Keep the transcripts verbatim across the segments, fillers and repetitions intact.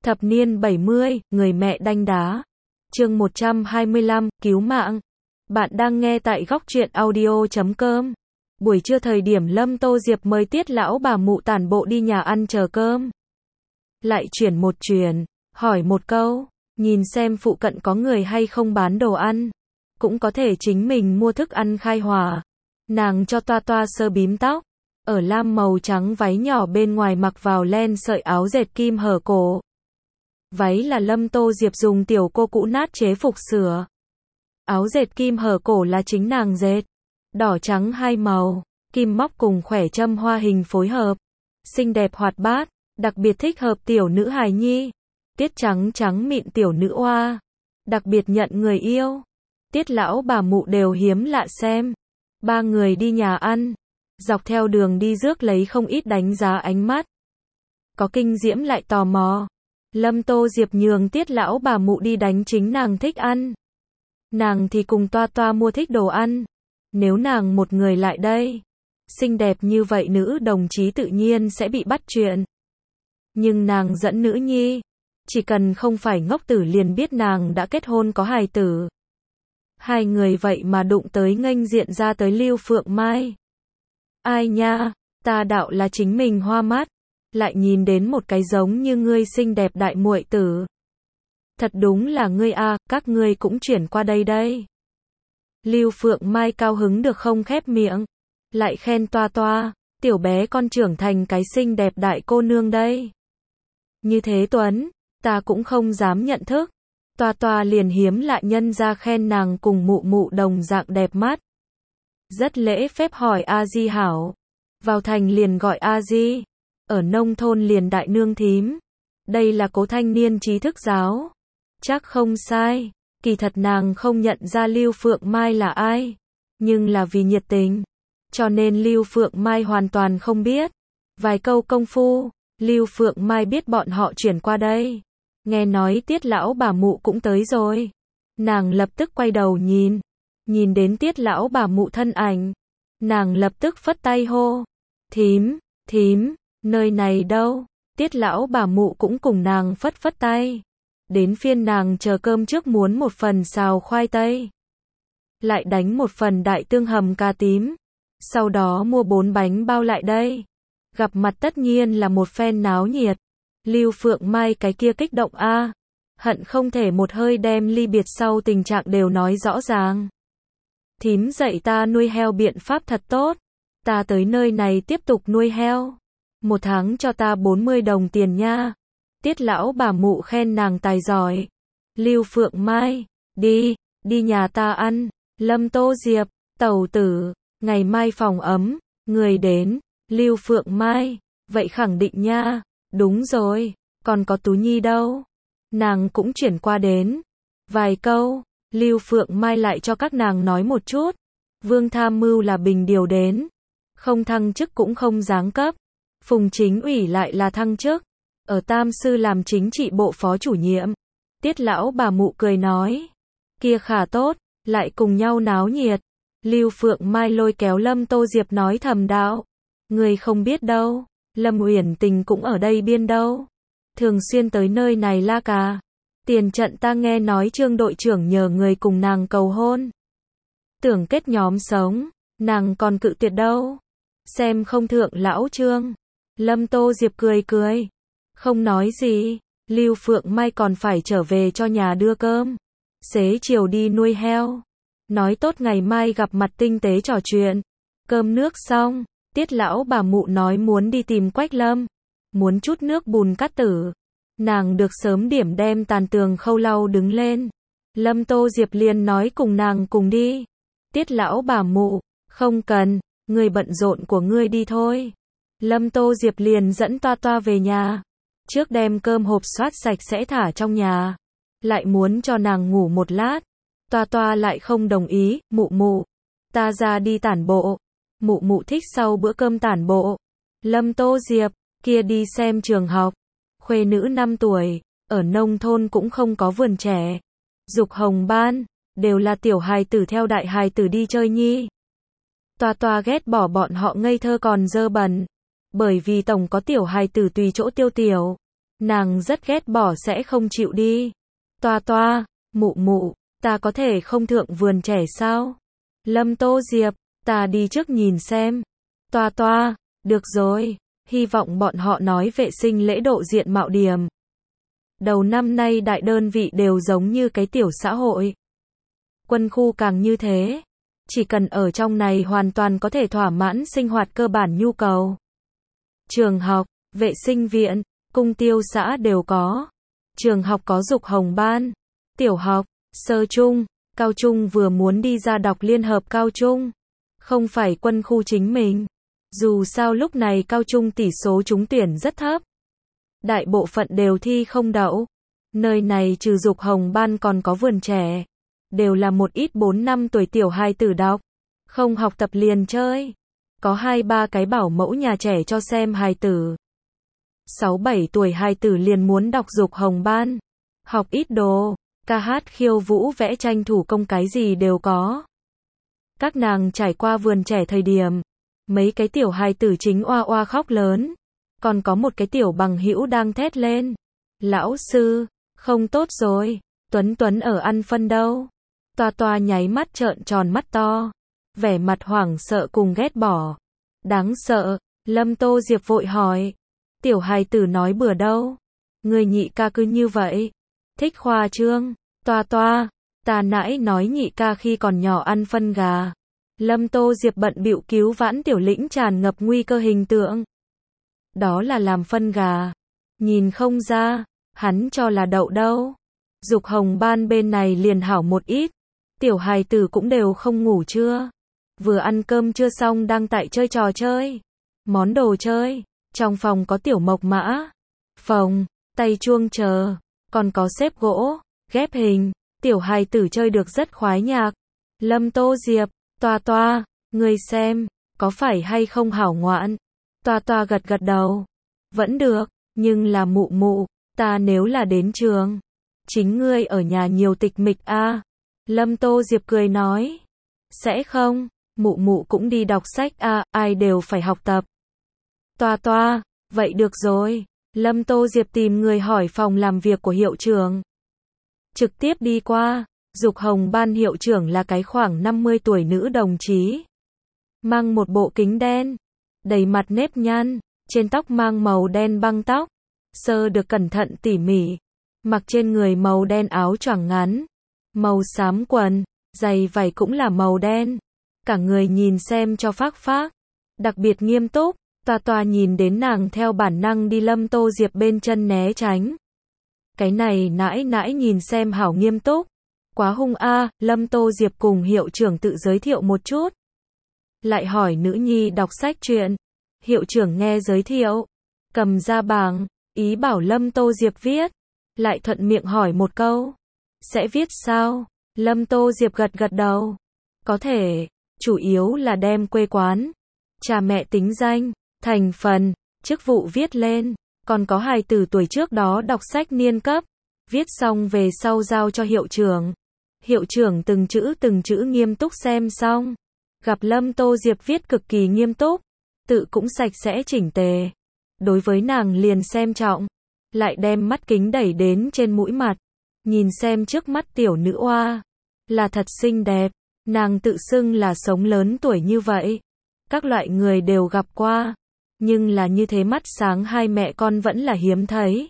Thập niên bảy mươi, người mẹ đanh đá. Chương một trăm hai mươi lăm, cứu mạng. Bạn đang nghe tại góc truyện audio chấm com. Buổi trưa thời điểm Lâm Tô Diệp mời Tiết lão bà mụ tản bộ đi nhà ăn chờ cơm. Lại chuyển một chuyển, hỏi một câu, nhìn xem phụ cận có người hay không bán đồ ăn. Cũng có thể chính mình mua thức ăn khai hỏa. Nàng cho Toa Toa sơ bím tóc. Ở lam màu trắng váy nhỏ bên ngoài mặc vào len sợi áo dệt kim hở cổ. Váy là Lâm Tô Diệp dùng tiểu cô cũ nát chế phục sửa. Áo dệt kim hở cổ là chính nàng dệt. Đỏ trắng hai màu, kim móc cùng khỏe châm hoa hình phối hợp. Xinh đẹp hoạt bát, đặc biệt thích hợp tiểu nữ hài nhi. Tiết trắng trắng mịn tiểu nữ oa. Đặc biệt nhận người yêu. Tiết lão bà mụ đều hiếm lạ xem. Ba người đi nhà ăn. Dọc theo đường đi rước lấy không ít đánh giá ánh mắt. Có kinh diễm lại tò mò. Lâm Tô Diệp nhường Tiết lão bà mụ đi đánh chính nàng thích ăn. Nàng thì cùng Toa Toa mua thích đồ ăn. Nếu nàng một người lại đây, xinh đẹp như vậy nữ đồng chí tự nhiên sẽ bị bắt chuyện. Nhưng nàng dẫn nữ nhi, chỉ cần không phải ngốc tử liền biết nàng đã kết hôn có hài tử. Hai người vậy mà đụng tới nghênh diện ra tới Lưu Phượng Mai. Ai nha, ta đạo là chính mình hoa mắt, lại nhìn đến một cái giống như ngươi xinh đẹp đại muội tử. Thật đúng là ngươi a, các ngươi cũng chuyển qua đây đây. Lưu Phượng Mai cao hứng được không khép miệng, lại khen Toa Toa, tiểu bé con trưởng thành cái xinh đẹp đại cô nương đây. Như thế Tuấn, ta cũng không dám nhận thức. Toa Toa liền hiếm lạ nhân ra khen nàng cùng mụ mụ đồng dạng đẹp mắt. Rất lễ phép hỏi A Di hảo. Vào thành liền gọi A Di. Ở nông thôn liền đại nương thím. Đây là cố thanh niên trí thức giáo. Chắc không sai. Kỳ thật nàng không nhận ra Lưu Phượng Mai là ai. Nhưng là vì nhiệt tình. Cho nên Lưu Phượng Mai hoàn toàn không biết. Vài câu công phu, Lưu Phượng Mai biết bọn họ chuyển qua đây. Nghe nói Tiết lão bà mụ cũng tới rồi. Nàng lập tức quay đầu nhìn. Nhìn đến Tiết lão bà mụ thân ảnh. Nàng lập tức phất tay hô. Thím, thím, nơi này đâu? Tiết lão bà mụ cũng cùng nàng phất phất tay. Đến phiên nàng chờ cơm trước muốn một phần xào khoai tây. Lại đánh một phần đại tương hầm cà tím. Sau đó mua bốn bánh bao lại đây. Gặp mặt tất nhiên là một phen náo nhiệt. Lưu Phượng Mai cái kia kích động a, hận không thể một hơi đem ly biệt sau tình trạng đều nói rõ ràng. Thím dạy ta nuôi heo biện pháp thật tốt. Ta tới nơi này tiếp tục nuôi heo. Một tháng cho ta bốn mươi đồng tiền nha. Tiết lão bà mụ khen nàng tài giỏi. Lưu Phượng Mai, đi, đi nhà ta ăn. Lâm Tô Diệp, tẩu tử, ngày mai phòng ấm, người đến. Lưu Phượng Mai, vậy khẳng định nha. Đúng rồi, còn có Tú Nhi đâu? Nàng cũng chuyển qua đến. Vài câu, Lưu Phượng Mai lại cho các nàng nói một chút. Vương tham mưu là bình điều đến. Không thăng chức cũng không giáng cấp. Phùng chính ủy lại là thăng chức. Ở Tam Sư làm chính trị bộ phó chủ nhiệm. Tiết lão bà mụ cười nói. Kia khả tốt, lại cùng nhau náo nhiệt. Lưu Phượng Mai lôi kéo Lâm Tô Diệp nói thầm đạo. Người không biết đâu. Lâm Uyển Tình cũng ở đây biên đâu. Thường xuyên tới nơi này la cà. Tiền trận ta nghe nói Trương đội trưởng nhờ người cùng nàng cầu hôn. Tưởng kết nhóm sống, nàng còn cự tuyệt đâu. Xem không thượng lão Trương. Lâm Tô Diệp cười cười. Không nói gì. Lưu Phượng Mai còn phải trở về cho nhà đưa cơm. Xế chiều đi nuôi heo. Nói tốt ngày mai gặp mặt tinh tế trò chuyện. Cơm nước xong. Tiết lão bà mụ nói muốn đi tìm Quách Lâm. Muốn chút nước bùn cát tử. Nàng được sớm điểm đem tàn tường khâu lau đứng lên. Lâm Tô Diệp liền nói cùng nàng cùng đi. Tiết lão bà mụ, không cần, người bận rộn của ngươi đi thôi. Lâm Tô Diệp liền dẫn Toa Toa về nhà. Trước đem cơm hộp soát sạch sẽ thả trong nhà. Lại muốn cho nàng ngủ một lát. Toa Toa lại không đồng ý, mụ mụ. Ta ra đi tản bộ. Mụ mụ thích sau bữa cơm tản bộ. Lâm Tô Diệp, kia đi xem trường học. Khuê nữ năm tuổi, ở nông thôn cũng không có vườn trẻ. Dục hồng ban, đều là tiểu hài tử theo đại hài tử đi chơi nhi. Toa Toa ghét bỏ bọn họ ngây thơ còn dơ bẩn. Bởi vì tổng có tiểu hài tử tùy chỗ tiêu tiểu. Nàng rất ghét bỏ sẽ không chịu đi. Toa toa, mụ mụ, ta có thể không thượng vườn trẻ sao? Lâm Tô Diệp, ta đi trước nhìn xem. Toa toa, được rồi, hy vọng bọn họ nói vệ sinh lễ độ diện mạo điểm. Đầu năm nay đại đơn vị đều giống như cái tiểu xã hội. Quân khu càng như thế. Chỉ cần ở trong này hoàn toàn có thể thỏa mãn sinh hoạt cơ bản nhu cầu. Trường học, vệ sinh viện, cung tiêu xã đều có. Trường học có dục hồng ban. Tiểu học, sơ trung, cao trung vừa muốn đi ra đọc liên hợp cao trung. Không phải quân khu chính mình. Dù sao lúc này cao trung tỷ số trúng tuyển rất thấp. Đại bộ phận đều thi không đậu. Nơi này trừ dục hồng ban còn có vườn trẻ. Đều là một ít bốn năm tuổi tiểu hài tử đọc. Không học tập liền chơi. Có hai ba cái bảo mẫu nhà trẻ cho xem hài tử. Sáu bảy tuổi hài tử liền muốn đọc dục hồng ban. Học ít đồ, ca hát khiêu vũ vẽ tranh thủ công cái gì đều có. Các nàng trải qua vườn trẻ thời điểm. Mấy cái tiểu hài tử chính oa oa khóc lớn. Còn có một cái tiểu bằng hữu đang thét lên. Lão sư, không tốt rồi, Tuấn Tuấn ở ăn phân đâu. Toa toa nháy mắt trợn tròn mắt to. Vẻ mặt hoảng sợ cùng ghét bỏ. Đáng sợ, Lâm Tô Diệp vội hỏi. Tiểu hài tử nói bừa đâu. Người nhị ca cứ như vậy. Thích khoa trương. Toa toa, ta nãy nói nhị ca khi còn nhỏ ăn phân gà. Lâm Tô Diệp bận bịu cứu vãn tiểu lĩnh tràn ngập nguy cơ hình tượng. Đó là làm phân gà. Nhìn không ra, hắn cho là đậu đâu. Dục hồng ban bên này liền hảo một ít. Tiểu hài tử cũng đều không ngủ trưa. Vừa ăn cơm chưa xong đang tại chơi trò chơi. Món đồ chơi. Trong phòng có tiểu mộc mã. Phòng, tay chuông chờ. Còn có xếp gỗ, ghép hình. Tiểu hài tử chơi được rất khoái nhạc. Lâm Tô Diệp, toa toa, ngươi xem, có phải hay không hảo ngoạn? Toa toa gật gật đầu. Vẫn được, nhưng là mụ mụ, ta nếu là đến trường. Chính ngươi ở nhà nhiều tịch mịch a. À? Lâm Tô Diệp cười nói. Sẽ không, mụ mụ cũng đi đọc sách a, à, ai đều phải học tập. Toa toa, vậy được rồi. Lâm Tô Diệp tìm người hỏi phòng làm việc của hiệu trưởng. Trực tiếp đi qua, dục hồng ban hiệu trưởng là cái khoảng năm mươi tuổi nữ đồng chí. Mang một bộ kính đen, đầy mặt nếp nhăn, trên tóc mang màu đen băng tóc, sơ được cẩn thận tỉ mỉ, mặc trên người màu đen áo choàng ngắn, màu xám quần, giày vải cũng là màu đen, cả người nhìn xem cho phác phác, đặc biệt nghiêm túc. Toa toa nhìn đến nàng theo bản năng đi Lâm Tô Diệp bên chân né tránh. Cái này nãi nãi nhìn xem hảo nghiêm túc. Quá hung a. À, Lâm Tô Diệp cùng hiệu trưởng tự giới thiệu một chút. Lại hỏi nữ nhi đọc sách truyện. Hiệu trưởng nghe giới thiệu. Cầm ra bảng, ý bảo Lâm Tô Diệp viết. Lại thuận miệng hỏi một câu. Sẽ viết sao? Lâm Tô Diệp gật gật đầu. Có thể, chủ yếu là đem quê quán, cha mẹ tính danh, thành phần, chức vụ viết lên. Còn có hài tử tuổi trước đó đọc sách niên cấp. Viết xong về sau giao cho hiệu trưởng. Hiệu trưởng từng chữ từng chữ nghiêm túc xem xong. Gặp Lâm Tô Diệp viết cực kỳ nghiêm túc. Tự cũng sạch sẽ chỉnh tề. Đối với nàng liền xem trọng. Lại đem mắt kính đẩy đến trên mũi mặt. Nhìn xem trước mắt tiểu nữ oa. Là thật xinh đẹp. Nàng tự xưng là sống lớn tuổi như vậy. Các loại người đều gặp qua. Nhưng là như thế mắt sáng hai mẹ con vẫn là hiếm thấy.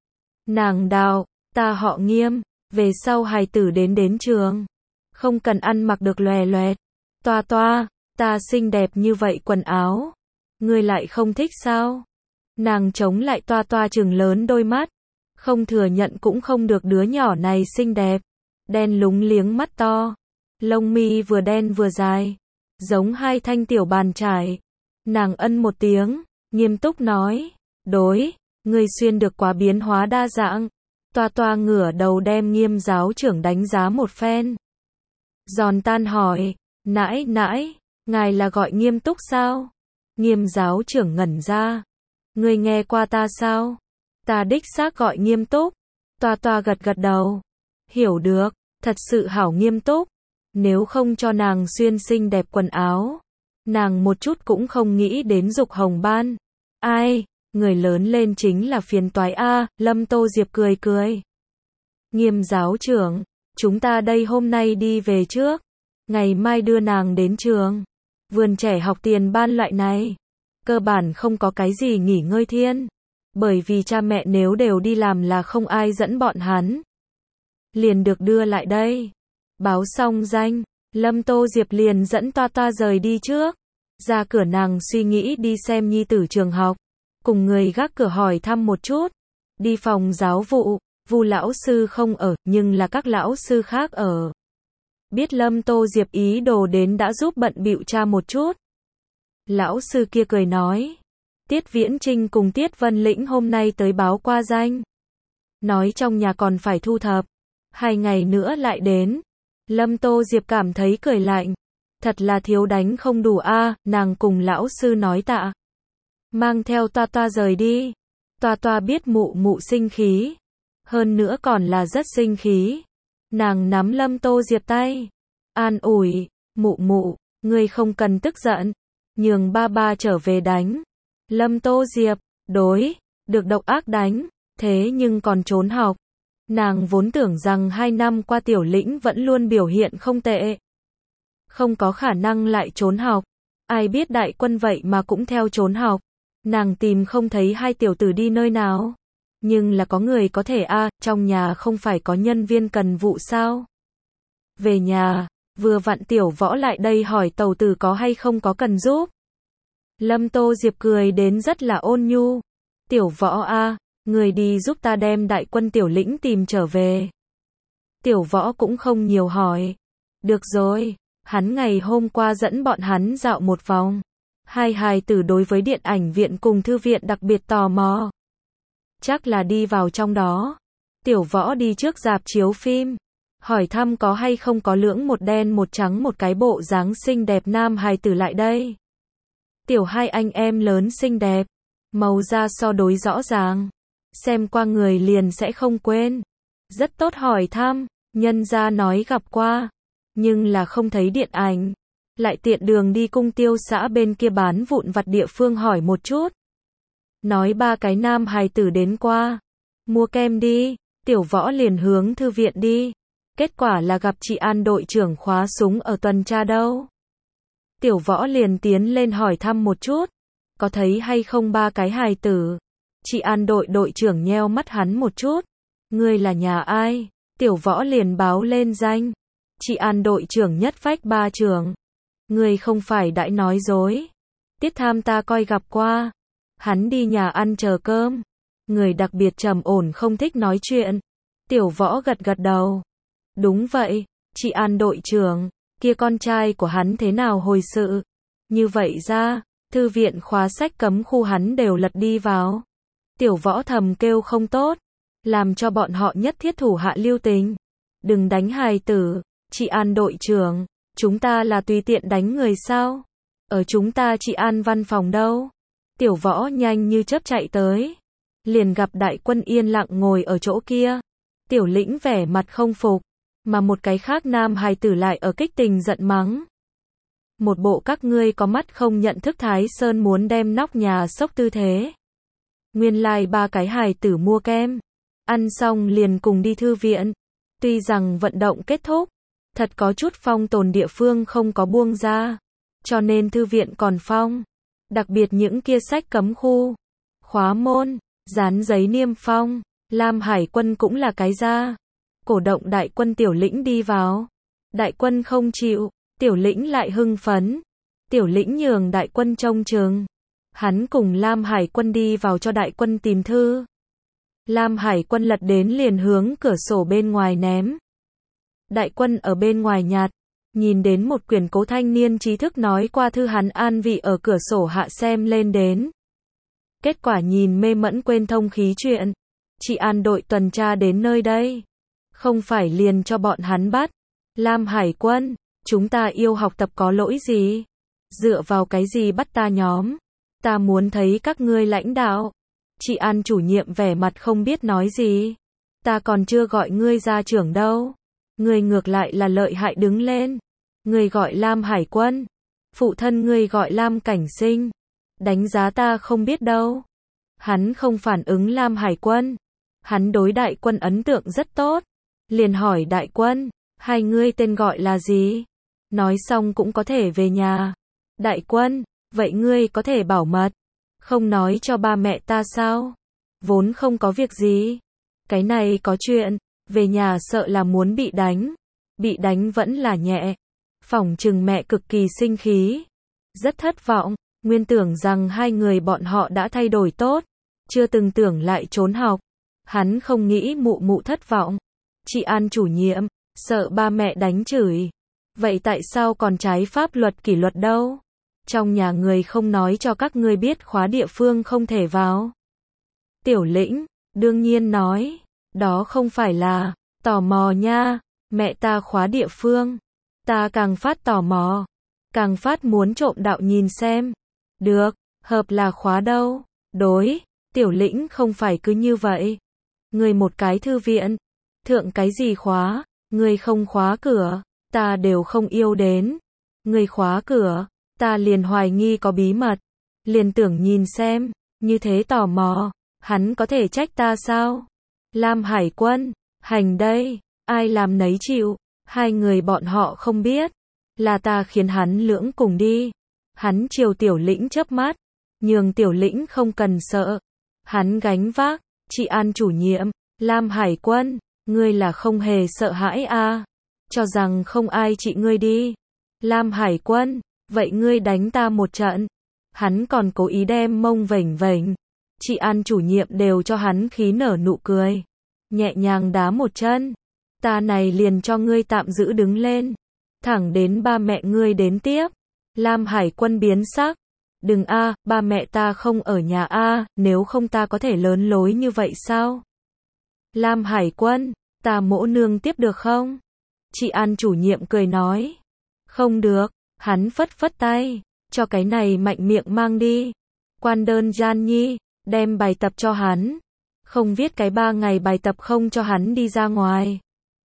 Nàng Đào, ta họ Nghiêm, về sau hài tử đến đến trường. Không cần ăn mặc được lòe loẹt. Toa toa, ta xinh đẹp như vậy quần áo. Ngươi lại không thích sao? Nàng chống lại toa toa trừng lớn đôi mắt. Không thừa nhận cũng không được đứa nhỏ này xinh đẹp. Đen lúng liếng mắt to. Lông mi vừa đen vừa dài. Giống hai thanh tiểu bàn chải. Nàng ân một tiếng, nghiêm túc nói. Đối, ngươi xuyên được quá biến hóa đa dạng. Toa toa ngửa đầu đem Nghiêm giáo trưởng đánh giá một phen. Giòn tan hỏi, nãi nãi, ngài là gọi nghiêm túc sao? Nghiêm giáo trưởng ngẩn ra. Ngươi nghe qua ta sao? Ta đích xác gọi nghiêm túc. Toa toa gật gật đầu. Hiểu được, thật sự hảo nghiêm túc. Nếu không cho nàng xuyên xinh đẹp quần áo, nàng một chút cũng không nghĩ đến dục hồng ban. Ai, Người lớn lên chính là phiền toái a, Lâm Tô Diệp cười cười. Nghiêm giáo trưởng, chúng ta đây hôm nay đi về trước. Ngày mai đưa nàng đến trường. Vườn trẻ học tiền ban loại này. Cơ bản không có cái gì nghỉ ngơi thiên. Bởi vì cha mẹ nếu đều đi làm là không ai dẫn bọn hắn. Liền được đưa lại đây. Báo xong danh, Lâm Tô Diệp liền dẫn Toa Toa rời đi trước. Ra cửa nàng suy nghĩ đi xem nhi tử trường học. Cùng người gác cửa hỏi thăm một chút. Đi phòng giáo vụ, Vu lão sư không ở, nhưng là các lão sư khác ở. Biết Lâm Tô Diệp ý đồ đến đã giúp bận bịu cha một chút. Lão sư kia cười nói. Tiết Viễn Trinh cùng Tiết Vân Lĩnh hôm nay tới báo qua danh. Nói trong nhà còn phải thu thập. Hai ngày nữa lại đến. Lâm Tô Diệp cảm thấy cười lạnh. Thật là thiếu đánh không đủ a, nàng cùng lão sư nói tạ. Mang theo Toa Toa rời đi. Toa Toa biết mụ mụ sinh khí. Hơn nữa còn là rất sinh khí. Nàng nắm Lâm Tô Diệp tay. An ủi, mụ mụ, ngươi không cần tức giận. Nhường ba ba trở về đánh. Lâm Tô Diệp, đối, được độc ác đánh, thế nhưng còn trốn học. Nàng vốn tưởng rằng hai năm qua Tiểu Lĩnh vẫn luôn biểu hiện không tệ. Không có khả năng lại trốn học. Ai biết Đại Quân vậy mà cũng theo trốn học. Nàng tìm không thấy hai tiểu tử đi nơi nào. Nhưng là có người có thể a, à, trong nhà không phải có nhân viên cần vụ sao? Về nhà, vừa vặn Tiểu Võ lại đây hỏi tàu tử có hay không có cần giúp. Lâm Tô Diệp cười đến rất là ôn nhu. Tiểu Võ a, à, người đi giúp ta đem Đại Quân Tiểu Lĩnh tìm trở về. Tiểu Võ cũng không nhiều hỏi. Được rồi, hắn ngày hôm qua dẫn bọn hắn dạo một vòng. Hai hài tử đối với điện ảnh viện cùng thư viện đặc biệt tò mò. Chắc là đi vào trong đó. Tiểu Võ đi trước rạp chiếu phim. Hỏi thăm có hay không có lưỡng một đen một trắng một cái bộ dáng xinh đẹp nam hài tử lại đây. Tiểu hai anh em lớn xinh đẹp. Màu da so đối rõ ràng. Xem qua người liền sẽ không quên. Rất tốt hỏi thăm. Nhân gia nói gặp qua. Nhưng là không thấy điện ảnh. Lại tiện đường đi cung tiêu xã bên kia bán vụn vặt địa phương hỏi một chút. Nói ba cái nam hài tử đến qua. Mua kem đi. Tiểu Võ liền hướng thư viện đi. Kết quả là gặp chị An đội trưởng khóa súng ở tuần tra đâu. Tiểu Võ liền tiến lên hỏi thăm một chút. Có thấy hay không ba cái hài tử. Chị An đội đội trưởng nheo mắt hắn một chút. Ngươi là nhà ai? Tiểu Võ liền báo lên danh. Chị An đội trưởng nhất phách ba trưởng. Ngươi không phải đã nói dối. Tiết Tham ta coi gặp qua. Hắn đi nhà ăn chờ cơm. Người đặc biệt trầm ổn không thích nói chuyện. Tiểu Võ gật gật đầu. Đúng vậy, chị An đội trưởng, kia con trai của hắn thế nào hồi sự? Như vậy ra, thư viện khóa sách cấm khu hắn đều lật đi vào. Tiểu Võ thầm kêu không tốt. Làm cho bọn họ nhất thiết thủ hạ lưu tình. Đừng đánh hài tử, chị An đội trưởng. Chúng ta là tùy tiện đánh người sao? Ở chúng ta chị An văn phòng đâu? Tiểu Võ nhanh như chớp chạy tới. Liền gặp Đại Quân yên lặng ngồi ở chỗ kia. Tiểu Lĩnh vẻ mặt không phục. Mà một cái khác nam hài tử lại ở kích tình giận mắng. Một bộ các ngươi có mắt không nhận thức Thái Sơn muốn đem nóc nhà sốc tư thế. Nguyên lai like ba cái hài tử mua kem. Ăn xong liền cùng đi thư viện. Tuy rằng vận động kết thúc. Thật có chút phong tồn địa phương không có buông ra. Cho nên thư viện còn phong. Đặc biệt những kia sách cấm khu. Khóa môn. Dán giấy niêm phong. Lam Hải Quân cũng là cái ra. Cổ động Đại Quân Tiểu Lĩnh đi vào. Đại Quân không chịu. Tiểu Lĩnh lại hưng phấn. Tiểu Lĩnh nhường Đại Quân trông chừng. Hắn cùng Lam Hải Quân đi vào cho Đại Quân tìm thư. Lam Hải Quân lật đến liền hướng cửa sổ bên ngoài ném. Đại Quân ở bên ngoài nhặt. Nhìn đến một quyển Cố thanh niên trí thức nói qua thư hắn an vị ở cửa sổ hạ xem lên đến. Kết quả nhìn mê mẫn quên thông khí chuyện. Chị An đội tuần tra đến nơi đây. Không phải liền cho bọn hắn bắt. Lam Hải Quân, chúng ta yêu học tập có lỗi gì? Dựa vào cái gì bắt ta nhóm? Ta muốn thấy các ngươi lãnh đạo. Chị An chủ nhiệm vẻ mặt không biết nói gì. Ta còn chưa gọi ngươi ra trưởng đâu. Ngươi ngược lại là lợi hại đứng lên. Ngươi gọi Lam Hải Quân. Phụ thân ngươi gọi Lam Cảnh Sinh. Đánh giá ta không biết đâu. Hắn không phản ứng Lam Hải Quân. Hắn đối Đại Quân ấn tượng rất tốt. Liền hỏi Đại Quân, hai ngươi tên gọi là gì? Nói xong cũng có thể về nhà. Đại Quân, vậy ngươi có thể bảo mật, không nói cho ba mẹ ta sao? Vốn không có việc gì. Cái này có chuyện, về nhà sợ là muốn bị đánh. Bị đánh vẫn là nhẹ. Phỏng chừng mẹ cực kỳ sinh khí. Rất thất vọng, nguyên tưởng rằng hai người bọn họ đã thay đổi tốt. Chưa từng tưởng lại trốn học. Hắn không nghĩ mụ mụ thất vọng. Chị An chủ nhiệm, sợ ba mẹ đánh chửi. Vậy tại sao còn trái pháp luật kỷ luật đâu? Trong nhà người không nói cho các ngươi biết khóa địa phương không thể vào. Tiểu Lĩnh, đương nhiên nói. Đó không phải là tò mò nha. Mẹ ta khóa địa phương. Ta càng phát tò mò. Càng phát muốn trộm đạo nhìn xem. Được, hợp là khóa đâu? Đối, Tiểu Lĩnh không phải cứ như vậy. Người một cái thư viện. Thượng cái gì khóa? Người không khóa cửa. Ta đều không yêu đến. Người khóa cửa. Ta liền hoài nghi có bí mật. Liền tưởng nhìn xem. Như thế tò mò. Hắn có thể trách ta sao? Lam Hải Quân. Hành đây. Ai làm nấy chịu. Hai người bọn họ không biết. Là ta khiến hắn lưỡng cùng đi. Hắn chiều Tiểu Lĩnh chớp mắt. Nhường Tiểu Lĩnh không cần sợ. Hắn gánh vác. Chị An chủ nhiệm. Lam Hải Quân. Ngươi là không hề sợ hãi à? Cho rằng không ai trị ngươi đi. Lam Hải Quân. Vậy ngươi đánh ta một trận. Hắn còn cố ý đem mông vểnh vểnh. Chị An chủ nhiệm đều cho hắn khí nở nụ cười. Nhẹ nhàng đá một chân. Ta này liền cho ngươi tạm giữ đứng lên. Thẳng đến ba mẹ ngươi đến tiếp. Lam Hải Quân biến sắc. Đừng a, ba mẹ ta không ở nhà a, nếu không ta có thể lớn lối như vậy sao? Lam Hải Quân, ta mỗ nương tiếp được không? Chị An chủ nhiệm cười nói. Không được, hắn phất phất tay. Cho cái này mạnh miệng mang đi. Quan đơn gian nhi, đem bài tập cho hắn. Không viết cái ba ngày bài tập không cho hắn đi ra ngoài.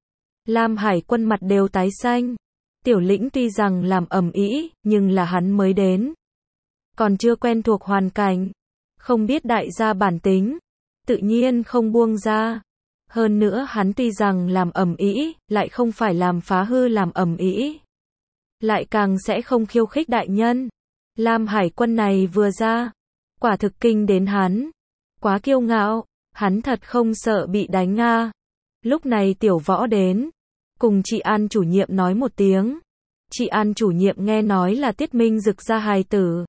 Lam Hải Quân mặt đều tái xanh. Tiểu Lĩnh tuy rằng làm ầm ĩ, nhưng là hắn mới đến. Còn chưa quen thuộc hoàn cảnh. Không biết đại gia bản tính. Tự nhiên không buông ra. Hơn nữa hắn tuy rằng làm ầm ĩ, lại không phải làm phá hư làm ầm ĩ. Lại càng sẽ không khiêu khích đại nhân. Lam Hải Quân này vừa ra. Quả thực kinh đến hắn. Quá kiêu ngạo. Hắn thật không sợ bị đánh nga. Lúc này Tiểu Võ đến. Cùng chị An chủ nhiệm nói một tiếng. Chị An chủ nhiệm nghe nói là Tiết Minh Dực ra hài tử.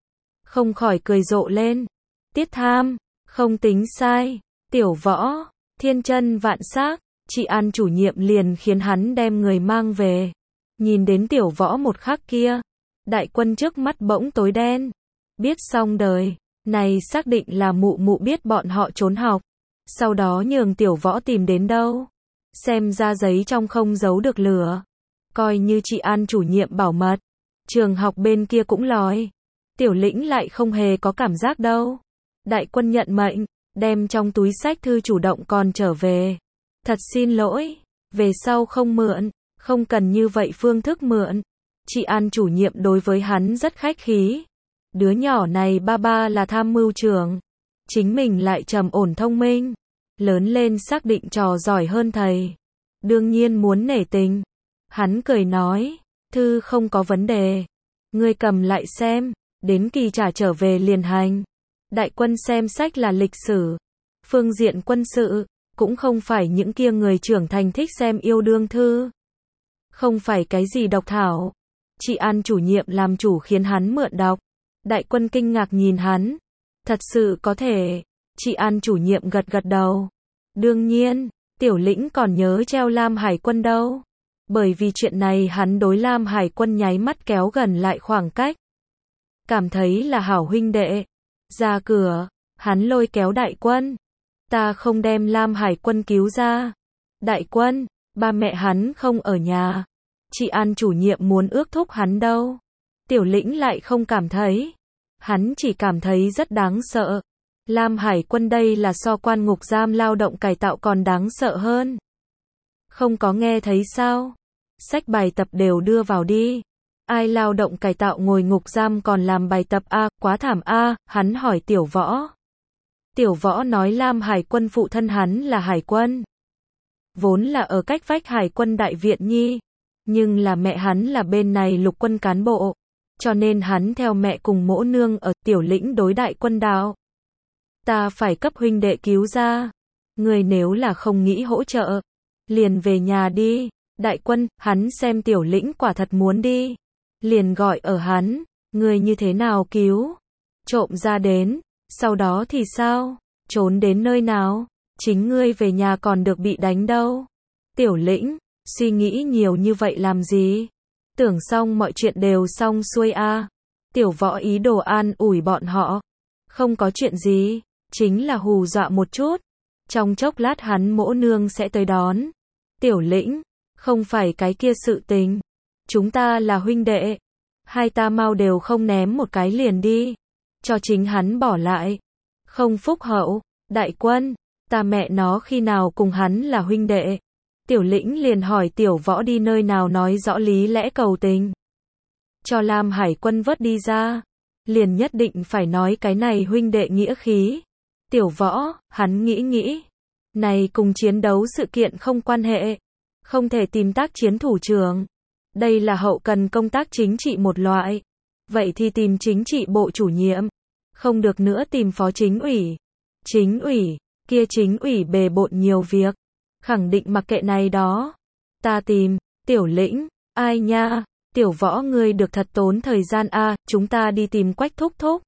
Không khỏi cười rộ lên. Tiết Tham, không tính sai. Tiểu Võ, thiên chân vạn sắc. Chị An chủ nhiệm liền khiến hắn đem người mang về. Nhìn đến Tiểu Võ một khắc kia. Đại Quân trước mắt bỗng tối đen. Biết xong đời. Này xác định là mụ mụ biết bọn họ trốn học. Sau đó nhường Tiểu Võ tìm đến đâu. Xem ra giấy trong không giấu được lửa. Coi như chị An chủ nhiệm bảo mật. Trường học bên kia cũng lòi. Tiểu Lĩnh lại không hề có cảm giác đâu. Đại Quân nhận mệnh. Đem trong túi sách thư chủ động còn trở về. Thật xin lỗi. Về sau không mượn. Không cần như vậy phương thức mượn. Chị An chủ nhiệm đối với hắn rất khách khí. Đứa nhỏ này ba ba là tham mưu trưởng. Chính mình lại trầm ổn thông minh. Lớn lên xác định trò giỏi hơn thầy. Đương nhiên muốn nể tình. Hắn cười nói. Thư không có vấn đề. Ngươi cầm lại xem. Đến kỳ trả trở về liền hành. Đại Quân xem sách là lịch sử. Phương diện quân sự. Cũng không phải những kia người trưởng thành thích xem yêu đương thư. Không phải cái gì độc thảo. Chị An chủ nhiệm làm chủ khiến hắn mượn đọc. Đại Quân kinh ngạc nhìn hắn. Thật sự có thể. Chị An chủ nhiệm gật gật đầu. Đương nhiên, Tiểu Lĩnh còn nhớ treo Lam Hải Quân đâu. Bởi vì chuyện này hắn đối Lam Hải Quân nháy mắt kéo gần lại khoảng cách. Cảm thấy là hảo huynh đệ. Ra cửa, hắn lôi kéo Đại Quân. Ta không đem Lam Hải Quân cứu ra. Đại Quân, ba mẹ hắn không ở nhà. Chị An chủ nhiệm muốn ước thúc hắn đâu. Tiểu Lĩnh lại không cảm thấy. Hắn chỉ cảm thấy rất đáng sợ. Lam Hải Quân đây là so quan ngục giam lao động cải tạo còn đáng sợ hơn. Không có nghe thấy sao? Sách bài tập đều đưa vào đi. Ai lao động cải tạo ngồi ngục giam còn làm bài tập a, quá thảm a, hắn hỏi Tiểu Võ. Tiểu Võ nói Lam Hải Quân phụ thân hắn là Hải Quân. Vốn là ở cách vách Hải Quân Đại Viện Nhi. Nhưng là mẹ hắn là bên này lục quân cán bộ. Cho nên hắn theo mẹ cùng mỗ nương ở Tiểu Lĩnh đối đại quân đạo. Ta phải cấp huynh đệ cứu ra. Người nếu là không nghĩ hỗ trợ. Liền về nhà đi. Đại quân, hắn xem Tiểu Lĩnh quả thật muốn đi. Liền gọi ở hắn. Người như thế nào cứu? Trộm ra đến. Sau đó thì sao? Trốn đến nơi nào? Chính ngươi về nhà còn được bị đánh đâu. Tiểu Lĩnh, suy nghĩ nhiều như vậy làm gì? Tưởng xong mọi chuyện đều xong xuôi a. À. Tiểu Võ ý đồ an ủi bọn họ. Không có chuyện gì, chính là hù dọa một chút. Trong chốc lát hắn mỗ nương sẽ tới đón. Tiểu Lĩnh, không phải cái kia sự tình. Chúng ta là huynh đệ. Hai ta mau đều không ném một cái liền đi. Cho chính hắn bỏ lại. Không phúc hậu, đại quân, ta mẹ nó khi nào cùng hắn là huynh đệ. Tiểu Lĩnh liền hỏi Tiểu Võ đi nơi nào nói rõ lý lẽ cầu tình. Cho Lam Hải Quân vớt đi ra. Liền nhất định phải nói cái này huynh đệ nghĩa khí. Tiểu Võ, hắn nghĩ nghĩ. Này cùng chiến đấu sự kiện không quan hệ. Không thể tìm tác chiến thủ trưởng. Đây là hậu cần công tác chính trị một loại. Vậy thì tìm chính trị bộ chủ nhiệm. Không được nữa tìm phó chính ủy. Chính ủy, kia chính ủy bề bộn nhiều việc. Khẳng định mặc kệ này đó. Ta tìm, Tiểu Lĩnh, ai nha, Tiểu Võ ngươi được thật tốn thời gian a, à, chúng ta đi tìm Quách thúc thúc.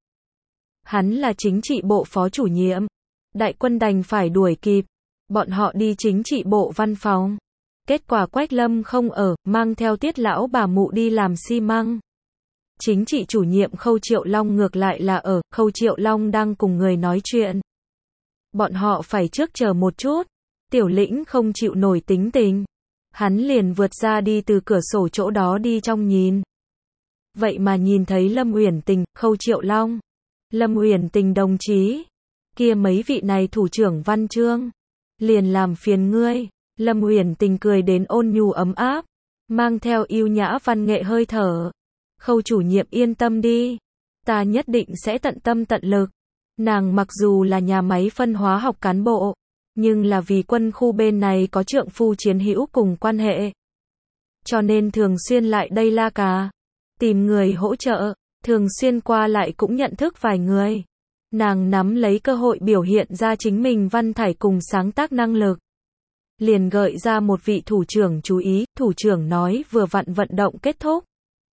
Hắn là chính trị bộ phó chủ nhiệm. Đại quân đành phải đuổi kịp. Bọn họ đi chính trị bộ văn phòng. Kết quả Quách Lâm không ở, mang theo Tiết lão bà mụ đi làm xi măng. Chính trị chủ nhiệm Khâu Triệu Long ngược lại là ở, Khâu Triệu Long đang cùng người nói chuyện. Bọn họ phải trước chờ một chút. Tiểu Lĩnh không chịu nổi tính tình. Hắn liền vượt ra đi từ cửa sổ chỗ đó đi trong nhìn. Vậy mà nhìn thấy Lâm Uyển Tình, Khâu Triệu Long. Lâm Uyển Tình đồng chí. Kia mấy vị này thủ trưởng văn chương. Liền làm phiền ngươi. Lâm Uyển Tình cười đến ôn nhu ấm áp. Mang theo yêu nhã văn nghệ hơi thở. Khâu chủ nhiệm yên tâm đi. Ta nhất định sẽ tận tâm tận lực. Nàng mặc dù là nhà máy phân hóa học cán bộ. Nhưng là vì quân khu bên này có trượng phu chiến hữu cùng quan hệ. Cho nên thường xuyên lại đây la cà. Tìm người hỗ trợ. Thường xuyên qua lại cũng nhận thức vài người. Nàng nắm lấy cơ hội biểu hiện ra chính mình văn thải cùng sáng tác năng lực. Liền gợi ra một vị thủ trưởng chú ý. Thủ trưởng nói vừa vặn vận động kết thúc.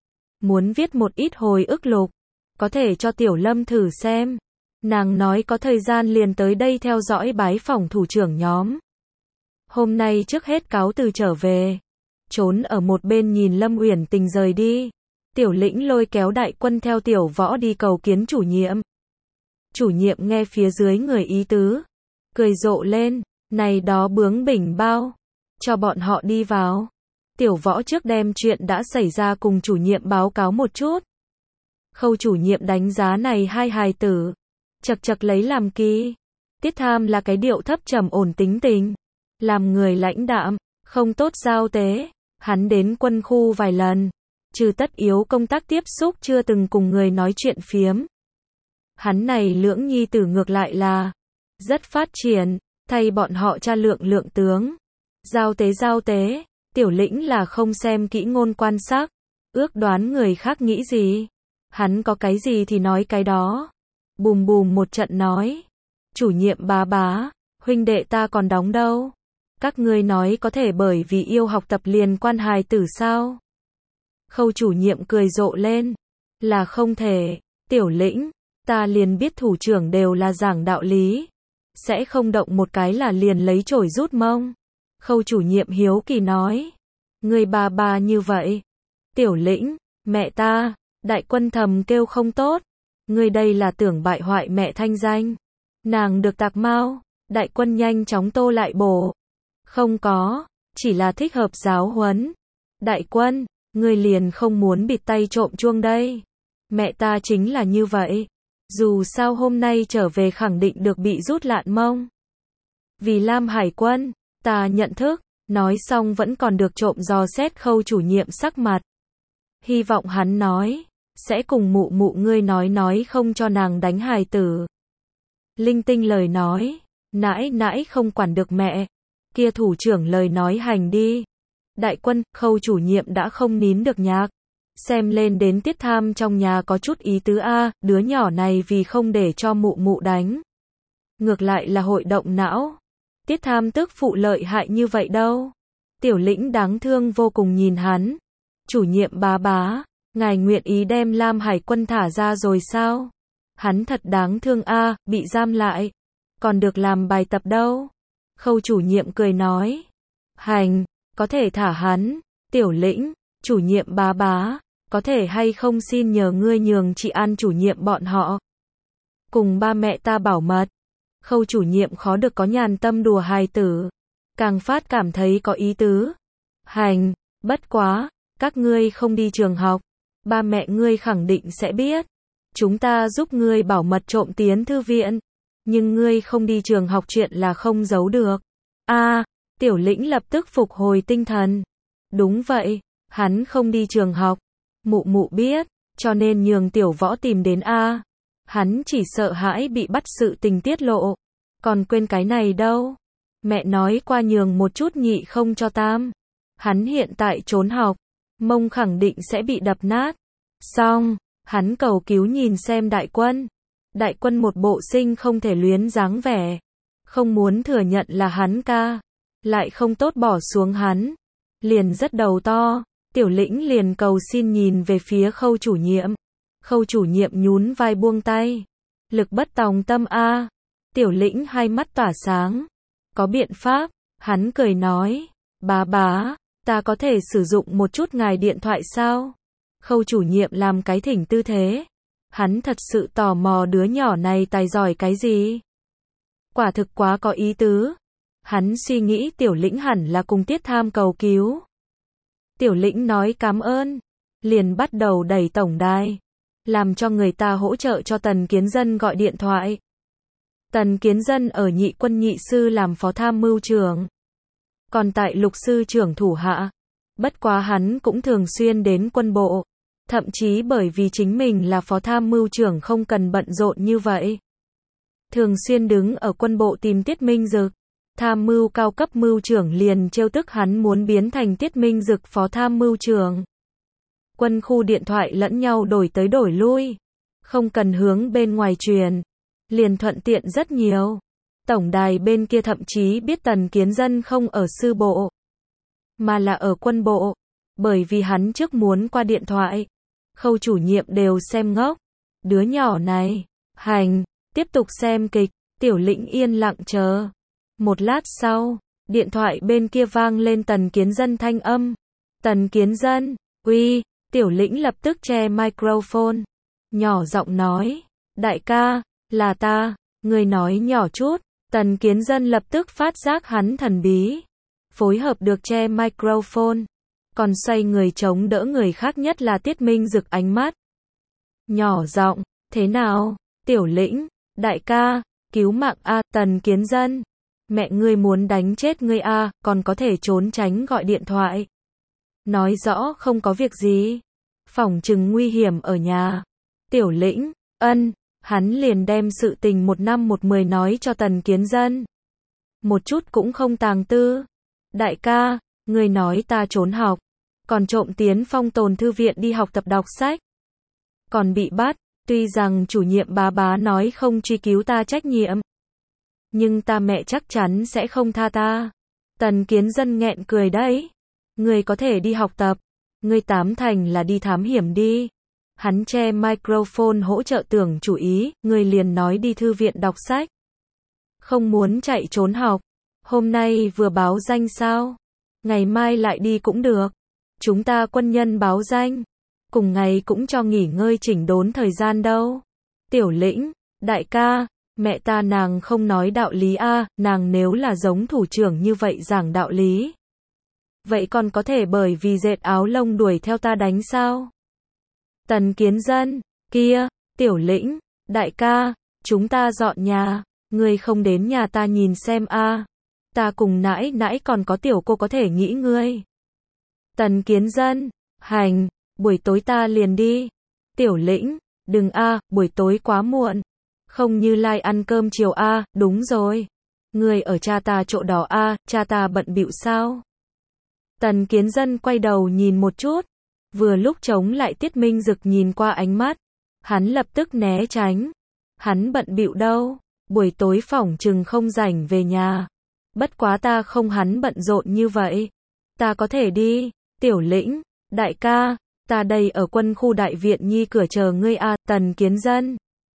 Muốn viết một ít hồi ức lục. Có thể cho Tiểu Lâm thử xem. Nàng nói có thời gian liền tới đây theo dõi bái phỏng thủ trưởng nhóm. Hôm nay trước hết cáo từ trở về. Trốn ở một bên nhìn Lâm Uyển Tình rời đi. Tiểu Lĩnh lôi kéo đại quân theo Tiểu Võ đi cầu kiến chủ nhiệm. Chủ nhiệm nghe phía dưới người ý tứ. Cười rộ lên. Này đó bướng bỉnh bao. Cho bọn họ đi vào. Tiểu Võ trước đem chuyện đã xảy ra cùng chủ nhiệm báo cáo một chút. Khâu chủ nhiệm đánh giá này hai hài tử. Chật chật lấy làm kỳ. Tiết Tham là cái điệu thấp trầm ổn tính tình. Làm người lãnh đạm, không tốt giao tế. Hắn đến quân khu vài lần. Trừ tất yếu công tác tiếp xúc chưa từng cùng người nói chuyện phiếm. Hắn này lưỡng nhi tử ngược lại là rất phát triển, thay bọn họ tra lượng lượng tướng. Giao tế giao tế, Tiểu Lĩnh là không xem kỹ ngôn quan sát, ước đoán người khác nghĩ gì. Hắn có cái gì thì nói cái đó. Bùm bùm một trận nói. Chủ nhiệm bá bá, huynh đệ ta còn đóng đâu. Các ngươi nói có thể bởi vì yêu học tập liền quan hài tử sao? Khâu chủ nhiệm cười rộ lên. Là không thể. Tiểu Lĩnh, ta liền biết thủ trưởng đều là giảng đạo lý. Sẽ không động một cái là liền lấy chổi rút mông. Khâu chủ nhiệm hiếu kỳ nói. Người bà bà như vậy. Tiểu Lĩnh, mẹ ta, đại quân thầm kêu không tốt. Người đây là tưởng bại hoại mẹ thanh danh. Nàng được tạc mau. Đại quân nhanh chóng tô lại bổ. Không có, chỉ là thích hợp giáo huấn. Đại quân, người liền không muốn bịt tay trộm chuông đây. Mẹ ta chính là như vậy. Dù sao hôm nay trở về khẳng định được bị rút lạn mông. Vì Lam Hải Quân, ta nhận thức. Nói xong vẫn còn được trộm dò xét Khâu chủ nhiệm sắc mặt. Hy vọng hắn nói sẽ cùng mụ mụ ngươi nói nói không cho nàng đánh hài tử. Linh tinh lời nói. Nãi nãi không quản được mẹ. Kia thủ trưởng lời nói hành đi. Đại quân, Khâu chủ nhiệm đã không nín được nhạc. Xem lên đến Tiết Tham trong nhà có chút ý tứ a, đứa nhỏ này vì không để cho mụ mụ đánh. Ngược lại là hội động não. Tiết Tham tức phụ lợi hại như vậy đâu. Tiểu Lĩnh đáng thương vô cùng nhìn hắn. Chủ nhiệm bá bá, ngài nguyện ý đem Lam Hải Quân thả ra rồi sao? Hắn thật đáng thương a, bị giam lại. Còn được làm bài tập đâu. Khâu chủ nhiệm cười nói. Hành, có thể thả hắn. Tiểu Lĩnh, chủ nhiệm bá bá, có thể hay không xin nhờ ngươi nhường chị An chủ nhiệm bọn họ. Cùng ba mẹ ta bảo mật. Khâu chủ nhiệm khó được có nhàn tâm đùa hài tử. Càng phát cảm thấy có ý tứ. Hành, bất quá, các ngươi không đi trường học. Ba mẹ ngươi khẳng định sẽ biết. Chúng ta giúp ngươi bảo mật trộm tiến thư viện. Nhưng ngươi không đi trường học chuyện là không giấu được. A, Tiểu Lĩnh lập tức phục hồi tinh thần. Đúng vậy, hắn không đi trường học. Mụ mụ biết, cho nên nhường Tiểu Võ tìm đến A. Hắn chỉ sợ hãi bị bắt sự tình tiết lộ. Còn quên cái này đâu. Mẹ nói qua nhường một chút nhị không cho tam. Hắn hiện tại trốn học. Mông khẳng định sẽ bị đập nát. Xong, hắn cầu cứu nhìn xem đại quân. Đại quân một bộ sinh không thể luyến dáng vẻ. Không muốn thừa nhận là hắn ca. Lại không tốt bỏ xuống hắn. Liền rất đầu to. Tiểu Lĩnh liền cầu xin nhìn về phía Khâu chủ nhiệm. Khâu chủ nhiệm nhún vai buông tay. Lực bất tòng tâm a. Tiểu Lĩnh hai mắt tỏa sáng. Có biện pháp, hắn cười nói. Bá bá, ta có thể sử dụng một chút ngài điện thoại sao? Khâu chủ nhiệm làm cái thỉnh tư thế. Hắn thật sự tò mò đứa nhỏ này tài giỏi cái gì? Quả thực quá có ý tứ. Hắn suy nghĩ Tiểu Lĩnh hẳn là cùng Tiết Tham cầu cứu. Tiểu Lĩnh nói cảm ơn. Liền bắt đầu đẩy tổng đài. Làm cho người ta hỗ trợ cho Tần Kiến Dân gọi điện thoại. Tần Kiến Dân ở Nhị quân nhị sư làm phó tham mưu trưởng. Còn tại Lục sư trưởng thủ hạ. Bất quá hắn cũng thường xuyên đến quân bộ. Thậm chí bởi vì chính mình là phó tham mưu trưởng không cần bận rộn như vậy. Thường xuyên đứng ở quân bộ tìm Tiết Minh Dực. Tham mưu cao cấp mưu trưởng liền trêu tức hắn muốn biến thành Tiết Minh Dực phó tham mưu trưởng. Quân khu điện thoại lẫn nhau đổi tới đổi lui. Không cần hướng bên ngoài truyền. Liền thuận tiện rất nhiều. Tổng đài bên kia thậm chí biết Tần Kiến Dân không ở sư bộ. Mà là ở quân bộ. Bởi vì hắn trước muốn qua điện thoại. Khâu chủ nhiệm đều xem ngốc. Đứa nhỏ này. Hành. Tiếp tục xem kịch. Tiểu Lĩnh yên lặng chờ. Một lát sau. Điện thoại bên kia vang lên Tần Kiến Dân thanh âm. Tần Kiến Dân. Uy. Tiểu Lĩnh lập tức che microphone. Nhỏ giọng nói. Đại ca. Là ta. Người nói nhỏ chút. Tần Kiến Dân lập tức phát giác hắn thần bí. Phối hợp được che microphone. Còn xoay người chống đỡ người khác nhất là Tiết Minh Dực ánh mắt. Nhỏ giọng. Thế nào? Tiểu Lĩnh. Đại ca. Cứu mạng a. Tần Kiến Dân. Mẹ ngươi muốn đánh chết ngươi a. Còn có thể trốn tránh gọi điện thoại. Nói rõ không có việc gì. Phỏng chừng nguy hiểm ở nhà. Tiểu Lĩnh. Ân. Hắn liền đem sự tình một năm một mười nói cho Tần Kiến Dân. Một chút cũng không tàng tư. Đại ca, ngươi nói ta trốn học. Còn trộm tiến Phong Tồn thư viện đi học tập đọc sách. Còn bị bắt, tuy rằng chủ nhiệm bá bá nói không truy cứu ta trách nhiệm. Nhưng ta mẹ chắc chắn sẽ không tha ta. Tần Kiến Dân nghẹn cười đấy. Ngươi có thể đi học tập. Ngươi tám thành là đi thám hiểm đi. Hắn che microphone hỗ trợ tưởng chủ ý, người liền nói đi thư viện đọc sách. Không muốn chạy trốn học. Hôm nay vừa báo danh sao? Ngày mai lại đi cũng được. Chúng ta quân nhân báo danh. Cùng ngày cũng cho nghỉ ngơi chỉnh đốn thời gian đâu. Tiểu Lĩnh, đại ca, mẹ ta nàng không nói đạo lý a, nàng nếu là giống thủ trưởng như vậy giảng đạo lý. Vậy còn có thể bởi vì dệt áo lông đuổi theo ta đánh sao? Tần Kiến Dân, kia, Tiểu Lĩnh, đại ca, chúng ta dọn nhà, ngươi không đến nhà ta nhìn xem a. Ta cùng nãi nãi còn có tiểu cô có thể nghĩ ngươi. Tần Kiến Dân, hành, buổi tối ta liền đi. Tiểu Lĩnh, đừng a, buổi tối quá muộn. Không Như Lai ăn cơm chiều a, đúng rồi. Người ở cha ta chỗ đó a, cha ta bận bịu sao? Tần Kiến Dân quay đầu nhìn một chút, vừa lúc chống lại Tiết Minh Dực nhìn qua ánh mắt, hắn lập tức né tránh. Hắn bận bịu đâu, buổi tối phỏng chừng không rảnh về nhà. Bất quá ta không hắn bận rộn như vậy. Ta có thể đi, Tiểu Lĩnh, đại ca, ta đây ở quân khu đại viện nhi cửa chờ ngươi a, Tần Kiến Dân.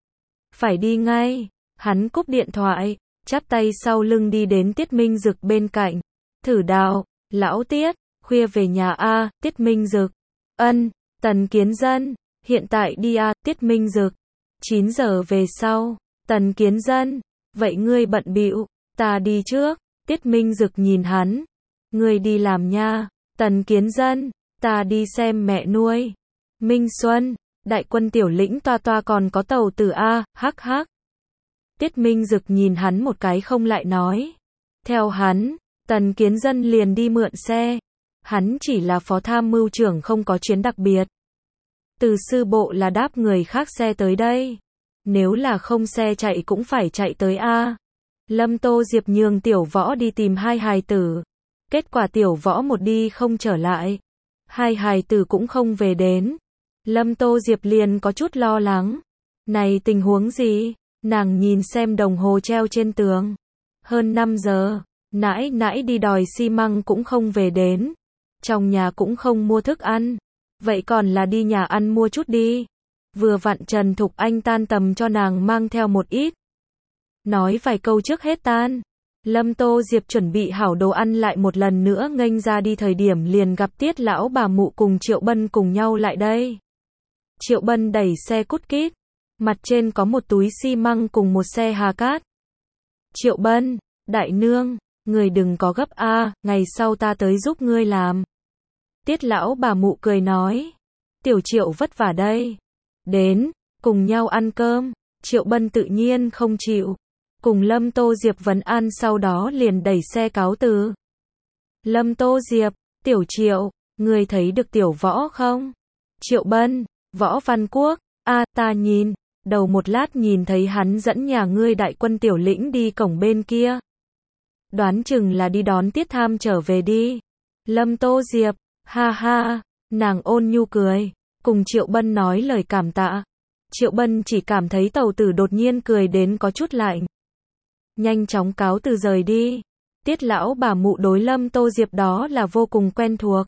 Phải đi ngay, hắn cúp điện thoại, chắp tay sau lưng đi đến Tiết Minh Dực bên cạnh. Thử đào, lão Tiết, khuya về nhà a, Tiết Minh Dực. Ân, Tần Kiến Dân, hiện tại đi a, Tiết Minh Dực. chín giờ về sau, Tần Kiến Dân, vậy ngươi bận bịu, ta đi trước. Tiết Minh Dực nhìn hắn. Ngươi đi làm nha. Tần Kiến Dân, ta đi xem mẹ nuôi. Minh Xuân, đại quân Tiểu Lĩnh toa toa còn có tàu tử a, hắc hắc. Tiết Minh Dực nhìn hắn một cái không lại nói. Theo hắn, Tần Kiến Dân liền đi mượn xe. Hắn chỉ là phó tham mưu trưởng không có chuyến đặc biệt. Từ sư bộ là đáp người khác xe tới đây. Nếu là không xe chạy cũng phải chạy tới a. Lâm Tô Diệp nhường Tiểu Võ đi tìm hai hài tử. Kết quả Tiểu Võ một đi không trở lại. Hai hài tử cũng không về đến. Lâm Tô Diệp liền có chút lo lắng. Này tình huống gì? Nàng nhìn xem đồng hồ treo trên tường. Hơn năm giờ, nãi nãi đi đòi xi măng cũng không về đến. Trong nhà cũng không mua thức ăn. Vậy còn là đi nhà ăn mua chút đi. Vừa vặn Trần Thục Anh tan tầm cho nàng mang theo một ít. Nói vài câu trước hết tan. Lâm Tô Diệp chuẩn bị hảo đồ ăn lại một lần nữa nghênh ra đi thời điểm liền gặp Tiết lão bà mụ cùng Triệu Bân cùng nhau lại đây. Triệu Bân đẩy xe cút kít. Mặt trên có một túi xi măng cùng một xe hà cát. Triệu Bân, đại nương, người đừng có gấp a, ngày sau ta tới giúp ngươi làm. Tiết lão bà mụ cười nói. Tiểu Triệu vất vả đây. Đến, cùng nhau ăn cơm. Triệu Bân tự nhiên không chịu. Cùng Lâm Tô Diệp vấn an sau đó liền đẩy xe cáo từ. Lâm Tô Diệp, Tiểu Triệu, ngươi thấy được Tiểu Võ không? Triệu Bân, Võ Văn Quốc, a, ta nhìn, đầu một lát nhìn thấy hắn dẫn nhà ngươi đại quân Tiểu Lĩnh đi cổng bên kia. Đoán chừng là đi đón Tiết Tham trở về đi. Lâm Tô Diệp, ha ha, nàng ôn nhu cười, cùng Triệu Bân nói lời cảm tạ. Triệu Bân chỉ cảm thấy tàu tử đột nhiên cười đến có chút lạnh. Nhanh chóng cáo từ rời đi. Tiết lão bà mụ đối Lâm Tô Diệp đó là vô cùng quen thuộc.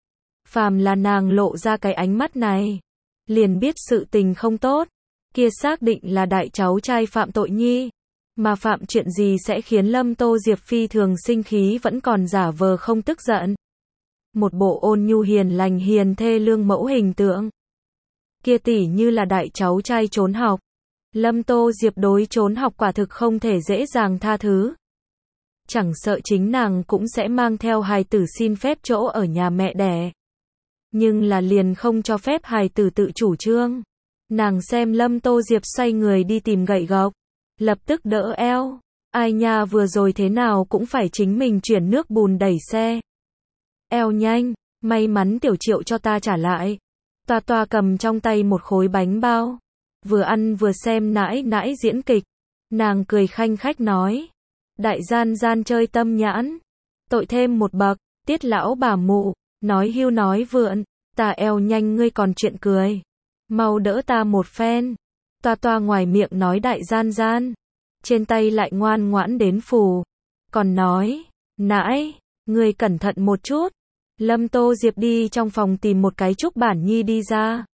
Phàm là nàng lộ ra cái ánh mắt này, liền biết sự tình không tốt. Kia xác định là đại cháu trai phạm tội nhi. Mà phạm chuyện gì sẽ khiến Lâm Tô Diệp phi thường sinh khí vẫn còn giả vờ không tức giận. Một bộ ôn nhu hiền lành hiền thê lương mẫu hình tượng. Kia tỉ như là đại cháu trai trốn học. Lâm Tô Diệp đối trốn học quả thực không thể dễ dàng tha thứ. Chẳng sợ chính nàng cũng sẽ mang theo hài tử xin phép chỗ ở nhà mẹ đẻ. Nhưng là liền không cho phép hài tử tự chủ trương. Nàng xem Lâm Tô Diệp xoay người đi tìm gậy gộc. Lập tức đỡ eo. Ai nha vừa rồi thế nào cũng phải chính mình chuyển nước bùn đẩy xe. Eo nhanh, may mắn Tiểu Triệu cho ta trả lại. Toa toa cầm trong tay một khối bánh bao. Vừa ăn vừa xem nãi nãi diễn kịch. Nàng cười khanh khách nói. Đại gian gian chơi tâm nhãn. Tội thêm một bậc. Tiết lão bà mụ. Nói hưu nói vượn. Ta eo nhanh ngươi còn chuyện cười. Mau đỡ ta một phen. Toa toa ngoài miệng nói đại gian gian. Trên tay lại ngoan ngoãn đến phù. Còn nói. Nãi. Ngươi cẩn thận một chút. Lâm Tô Diệp đi trong phòng tìm một cái trúc bản nhi đi ra.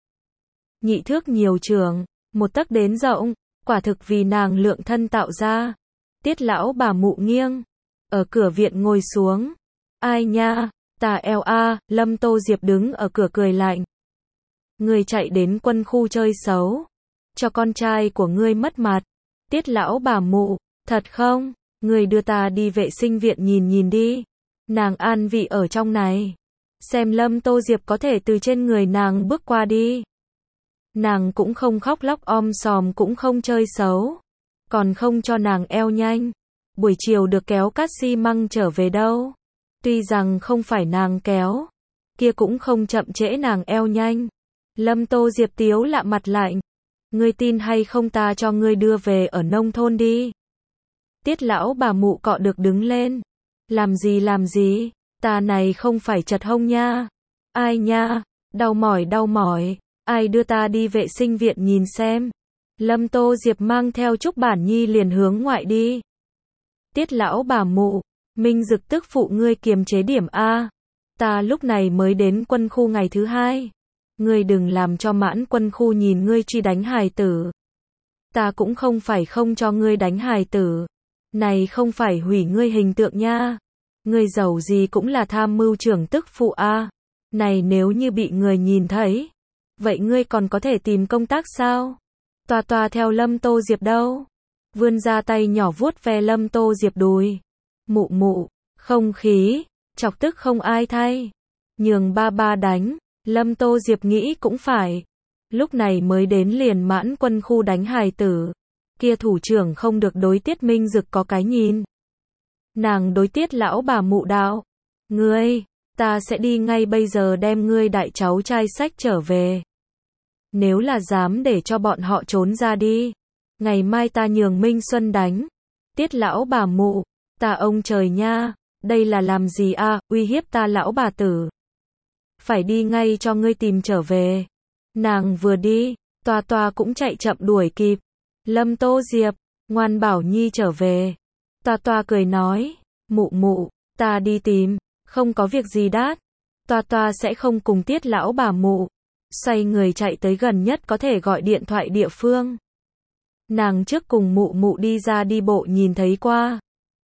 Nhị thước nhiều trường. Một tấc đến rộng. Quả thực vì nàng lượng thân tạo ra. Tiết lão bà mụ nghiêng. Ở cửa viện ngồi xuống. Ai nha. Ta eo a. Lâm Tô Diệp đứng ở cửa cười lạnh. Ngươi chạy đến quân khu chơi xấu. Cho con trai của ngươi mất mặt. Tiết lão bà mụ. Thật không? Ngươi đưa ta đi vệ sinh viện nhìn nhìn đi. Nàng an vị ở trong này. Xem Lâm Tô Diệp có thể từ trên người nàng bước qua đi. Nàng cũng không khóc lóc om sòm cũng không chơi xấu. Còn không cho nàng eo nhanh. Buổi chiều được kéo cát xi măng trở về đâu. Tuy rằng không phải nàng kéo. Kia cũng không chậm trễ nàng eo nhanh. Lâm Tô Diệp tiếu lạ mặt lạnh. Ngươi tin hay không ta cho ngươi đưa về ở nông thôn đi. Tiết lão bà mụ cọ được đứng lên. Làm gì làm gì, ta này không phải chật hông nha. Ai nha, đau mỏi đau mỏi, ai đưa ta đi vệ sinh viện nhìn xem. Lâm Tô Diệp mang theo Trúc Bản Nhi liền hướng ngoại đi. Tiết lão bà mụ, Minh Dực tức phụ ngươi kiềm chế điểm A. Ta lúc này mới đến quân khu ngày thứ hai. Ngươi đừng làm cho mãn quân khu nhìn ngươi truy đánh hài tử. Ta cũng không phải không cho ngươi đánh hài tử. Này không phải hủy ngươi hình tượng nha. Ngươi giàu gì cũng là tham mưu trưởng tức phụ A. Này nếu như bị người nhìn thấy. Vậy ngươi còn có thể tìm công tác sao? Toa toa theo Lâm Tô Diệp đâu? Vươn ra tay nhỏ vuốt ve Lâm Tô Diệp đùi. Mụ mụ, không khí, chọc tức không ai thay. Nhường ba ba đánh, Lâm Tô Diệp nghĩ cũng phải. Lúc này mới đến liền mãn quân khu đánh hài tử. Kia thủ trưởng không được đối Tiết Minh Dực có cái nhìn. Nàng đối Tiết lão bà mụ đạo. Ngươi, ta sẽ đi ngay bây giờ đem ngươi đại cháu trai sách trở về. Nếu là dám để cho bọn họ trốn ra đi. Ngày mai ta nhường Minh Xuân đánh. Tiết lão bà mụ, ta ông trời nha, đây là làm gì a, uy hiếp ta lão bà tử. Phải đi ngay cho ngươi tìm trở về. Nàng vừa đi, Toa Toa cũng chạy chậm đuổi kịp. Lâm Tô Diệp, ngoan bảo Nhi trở về. Toa Toa cười nói, mụ mụ, ta đi tìm, không có việc gì đát. Toa Toa sẽ không cùng Tiết lão bà mụ. Xoay người chạy tới gần nhất có thể gọi điện thoại địa phương. Nàng trước cùng mụ mụ đi ra đi bộ nhìn thấy qua.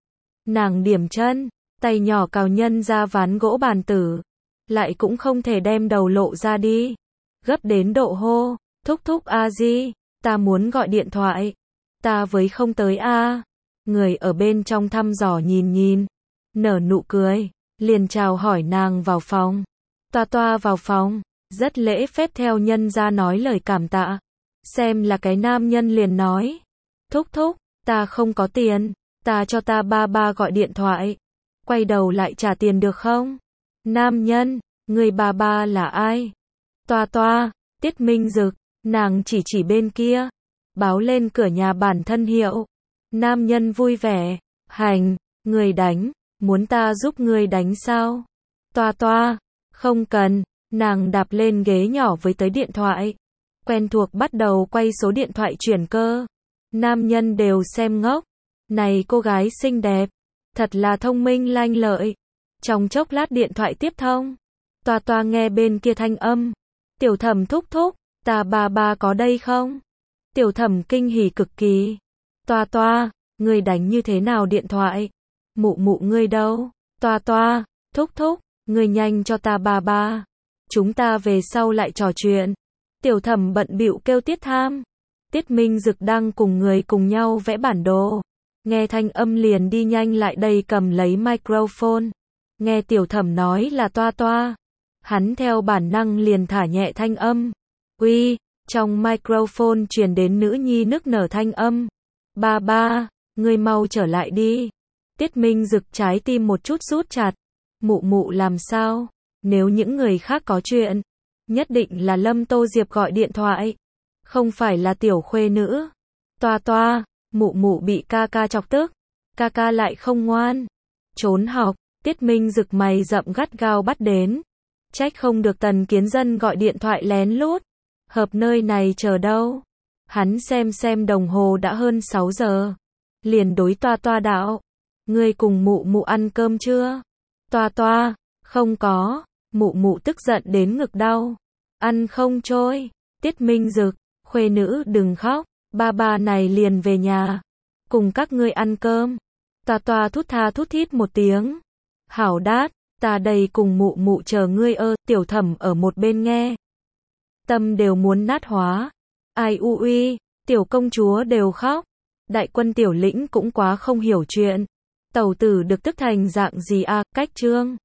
Nàng điểm chân, tay nhỏ cào nhân ra ván gỗ bàn tử. Lại cũng không thể đem đầu lộ ra đi. Gấp đến độ hô, thúc thúc a di, ta muốn gọi điện thoại. Ta với không tới a. Người ở bên trong thăm dò nhìn nhìn. Nở nụ cười, liền chào hỏi nàng vào phòng. Toa Toa vào phòng, rất lễ phép theo nhân ra nói lời cảm tạ. Xem là cái nam nhân liền nói. Thúc thúc, ta không có tiền, ta cho ta ba ba gọi điện thoại. Quay đầu lại trả tiền được không? Nam nhân, người ba ba là ai? Toa Toa, Tiết Minh Dực, nàng chỉ chỉ bên kia. Báo lên cửa nhà bản thân hiệu. Nam nhân vui vẻ, hành, người đánh, muốn ta giúp người đánh sao? Toa Toa, không cần, nàng đạp lên ghế nhỏ với tới điện thoại. Quen thuộc bắt đầu quay số điện thoại chuyển cơ. Nam nhân đều xem ngốc. Này cô gái xinh đẹp, thật là thông minh lanh lợi. Trong chốc lát điện thoại tiếp thông. Toa Toa nghe bên kia thanh âm. Tiểu Thẩm thúc thúc, ta ba ba có đây không? Tiểu Thẩm kinh hỉ cực kỳ. Toa Toa, ngươi đánh như thế nào điện thoại? Mụ mụ ngươi đâu? Toa Toa, thúc thúc, ngươi nhanh cho ta ba ba. Chúng ta về sau lại trò chuyện. Tiểu Thẩm bận bịu kêu Tiết Tham. Tiết Minh Dực đang cùng người cùng nhau vẽ bản đồ. Nghe thanh âm liền đi nhanh lại đây cầm lấy microphone. Nghe Tiểu Thẩm nói là Toa Toa. Hắn theo bản năng liền thả nhẹ thanh âm. Uy, trong microphone truyền đến nữ nhi nức nở thanh âm. Ba ba, ngươi mau trở lại đi. Tiết Minh Dực trái tim một chút rút chặt. Mụ mụ làm sao? Nếu những người khác có chuyện, nhất định là Lâm Tô Diệp gọi điện thoại. Không phải là tiểu khuê nữ. Toa Toa, mụ mụ bị ca ca chọc tức. Ca ca lại không ngoan. Trốn học, Tiết Minh Dực mày rậm gắt gao bắt đến. Trách không được Tần Kiến Dân gọi điện thoại lén lút. Hợp nơi này chờ đâu. Hắn xem xem đồng hồ đã hơn sáu giờ. Liền đối Toa Toa đạo. Ngươi cùng mụ mụ ăn cơm chưa? Toa Toa, không có. Mụ mụ tức giận đến ngực đau. Ăn không trôi. Tiết Minh Dực, khuê nữ đừng khóc. Ba ba này liền về nhà. Cùng các ngươi ăn cơm. Toa Toa thút tha thút thít một tiếng. Hảo đát, ta đây cùng mụ mụ chờ ngươi ơ. Tiểu Thẩm ở một bên nghe. Tâm đều muốn nát hóa. Ai u uy, tiểu công chúa đều khóc. Đại quân Tiểu Lĩnh cũng quá không hiểu chuyện. Tẩu tử được tức thành dạng gì a, cách trương.